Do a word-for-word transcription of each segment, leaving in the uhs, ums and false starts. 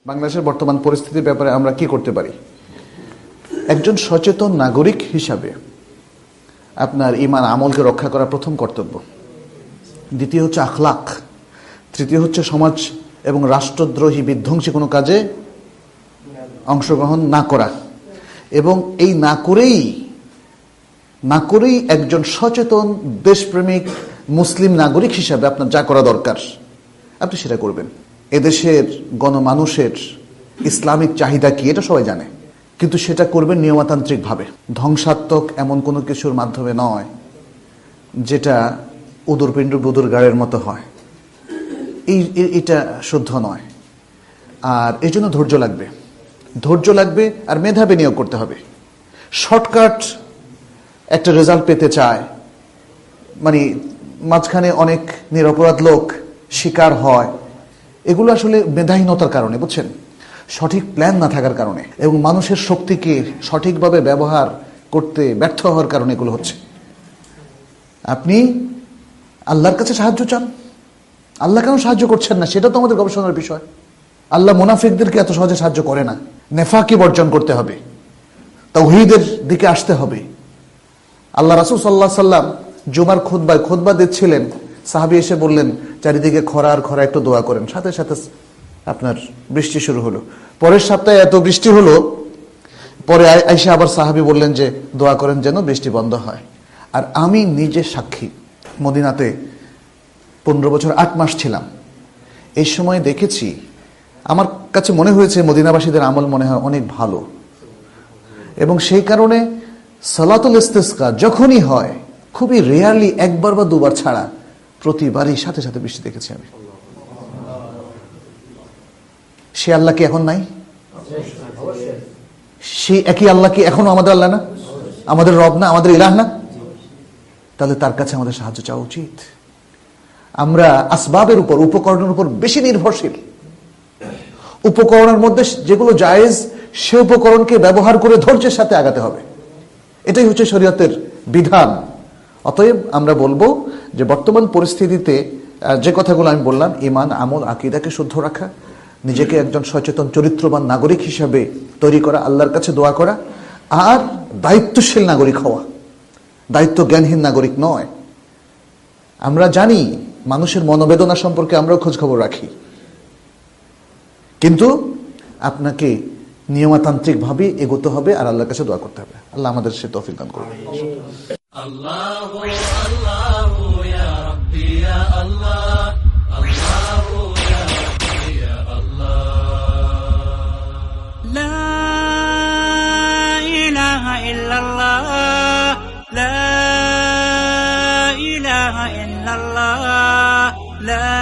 বাংলাদেশের বর্তমান পরিস্থিতির ব্যাপারে আমরা কি করতে পারি? একজন সচেতন নাগরিক হিসাবে আপনার ঈমান আমলকে রক্ষা করা প্রথম কর্তব্য। দ্বিতীয় হচ্ছে আখলাক। তৃতীয় হচ্ছে সমাজ এবং রাষ্ট্রদ্রোহী বিধ্বংসী কোনো কাজে অংশগ্রহণ না করা। এবং এই না করেই না করেই একজন সচেতন দেশপ্রেমিক মুসলিম নাগরিক হিসাবে আপনার যা করা দরকার আপনি সেটা করবেন। এদেশের গণমানুষের ইসলামিক চাহিদা কি এটা সবাই জানে, কিন্তু সেটা করবেন নিয়মতান্ত্রিকভাবে, ধ্বংসাত্মক এমন কোনো কিছুর মাধ্যমে নয় যেটা উদরপিণ্ড বুদুর গাড়ের মতো হয়। এই এটা শুদ্ধ নয়। আর এই জন্য ধৈর্য লাগবে, ধৈর্য লাগবে আর মেধা বিনিয়োগ করতে হবে। শর্টকাট একটা রেজাল্ট পেতে চায়, মানে মাঝখানে অনেক নিরপরাধ লোক শিকার হয়, এগুলো আসলে মেধাহীনতার কারণে, বুঝছেন, সঠিক প্ল্যান না থাকার কারণে এবং মানুষের শক্তিকে সঠিকভাবে ব্যবহার করতে ব্যর্থ হওয়ার কারণে এগুলো হচ্ছে। আপনি আল্লাহর কাছে সাহায্য চান, আল্লাহ কেন সাহায্য করছেন না সেটা তো আমাদের গবেষণার বিষয়। আল্লাহ মুনাফিকদেরকে এত সহজে সাহায্য করে না। নেফাকি বর্জন করতে হবে, তাওহীদের দিকে আসতে হবে। আল্লাহ রাসূল সাল্লাল্লাহু আলাইহি সাল্লাম জুমার খুতবায় খুতবা দিচ্ছিলেন, সাহাবী এসে বললেন চারিদিকে খরা আর খরা, একটু দোয়া করেন। সাথে সাথে আপনার বৃষ্টি শুরু হলো। পরের সপ্তাহে এত বৃষ্টি হলো, পরে আয়েশা আবার সাহাবী বললেন যে দোয়া করেন যেন বৃষ্টি বন্ধ হয়। আর আমি নিজে সাক্ষী, মদিনাতে পনেরো বছর আট মাস ছিলাম। এই সময় দেখেছি, আমার কাছে মনে হয়েছে মদিনাবাসীদের আমল মনে হয় অনেক ভালো, এবং সেই কারণে সালাতুল ইস্তিসকা যখনই হয়, খুবই রেয়ারলি একবার বা দুবার ছাড়া প্রতিবারই সাথে সাথে বৃষ্টি দেখেছি আমি। সে আল্লাহ কি এখন নাই? সেই একই আল্লাহ কি এখনো আমাদের আল্লাহ না, আমাদের রব না, আমাদের ইলাহ না? তাহলে তার কাছে আমাদের সাহায্য চাওয়া উচিত। আমরা আসবাবের উপর, উপকরণের উপর বেশি নির্ভরশীল। উপকরণের মধ্যে যেগুলো জায়েজ, সে উপকরণকে ব্যবহার করে ধৈর্যের সাথে আগাতে হবে। এটাই হচ্ছে শরীয়তের বিধান। অতএব আমরা বলবো যে বর্তমান পরিস্থিতিতে যে কথাগুলো আমি বললাম, ঈমান, আমল, আকীদাকে শুদ্ধ রাখা, নিজেকে একজন সচেতন চরিত্রবান নাগরিক হিসাবে তৈরি করা, আল্লাহর কাছে দোয়া করা, আর দায়িত্বশীল নাগরিক হওয়া, দায়িত্ব জ্ঞানহীন নাগরিক নয়। আমরা জানি মানুষের মনোবেদনা সম্পর্কে আমরাও খোঁজ খবর রাখি, কিন্তু আপনাকে নিয়মতান্ত্রিক ভাবে এগোতে হবে আর আল্লাহর কাছে দোয়া করতে হবে। আল্লাহ আমাদের সে তৌফিক দান করুন। আল্লাহু আল্লাহু ইয়া রাব্বি ইয়া আল্লাহ, আল্লাহু ইয়া রাব্বি ইয়া আল্লাহ। লা ইলাহা ইল্লাল্লাহ, লা ইলাহা ইল্লাল্লাহ, লা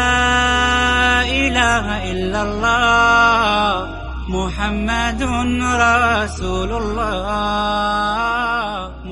ইলাহা ইল্লাল্লাহ, মুহাম্মাদুর রাসূলুল্লাহ।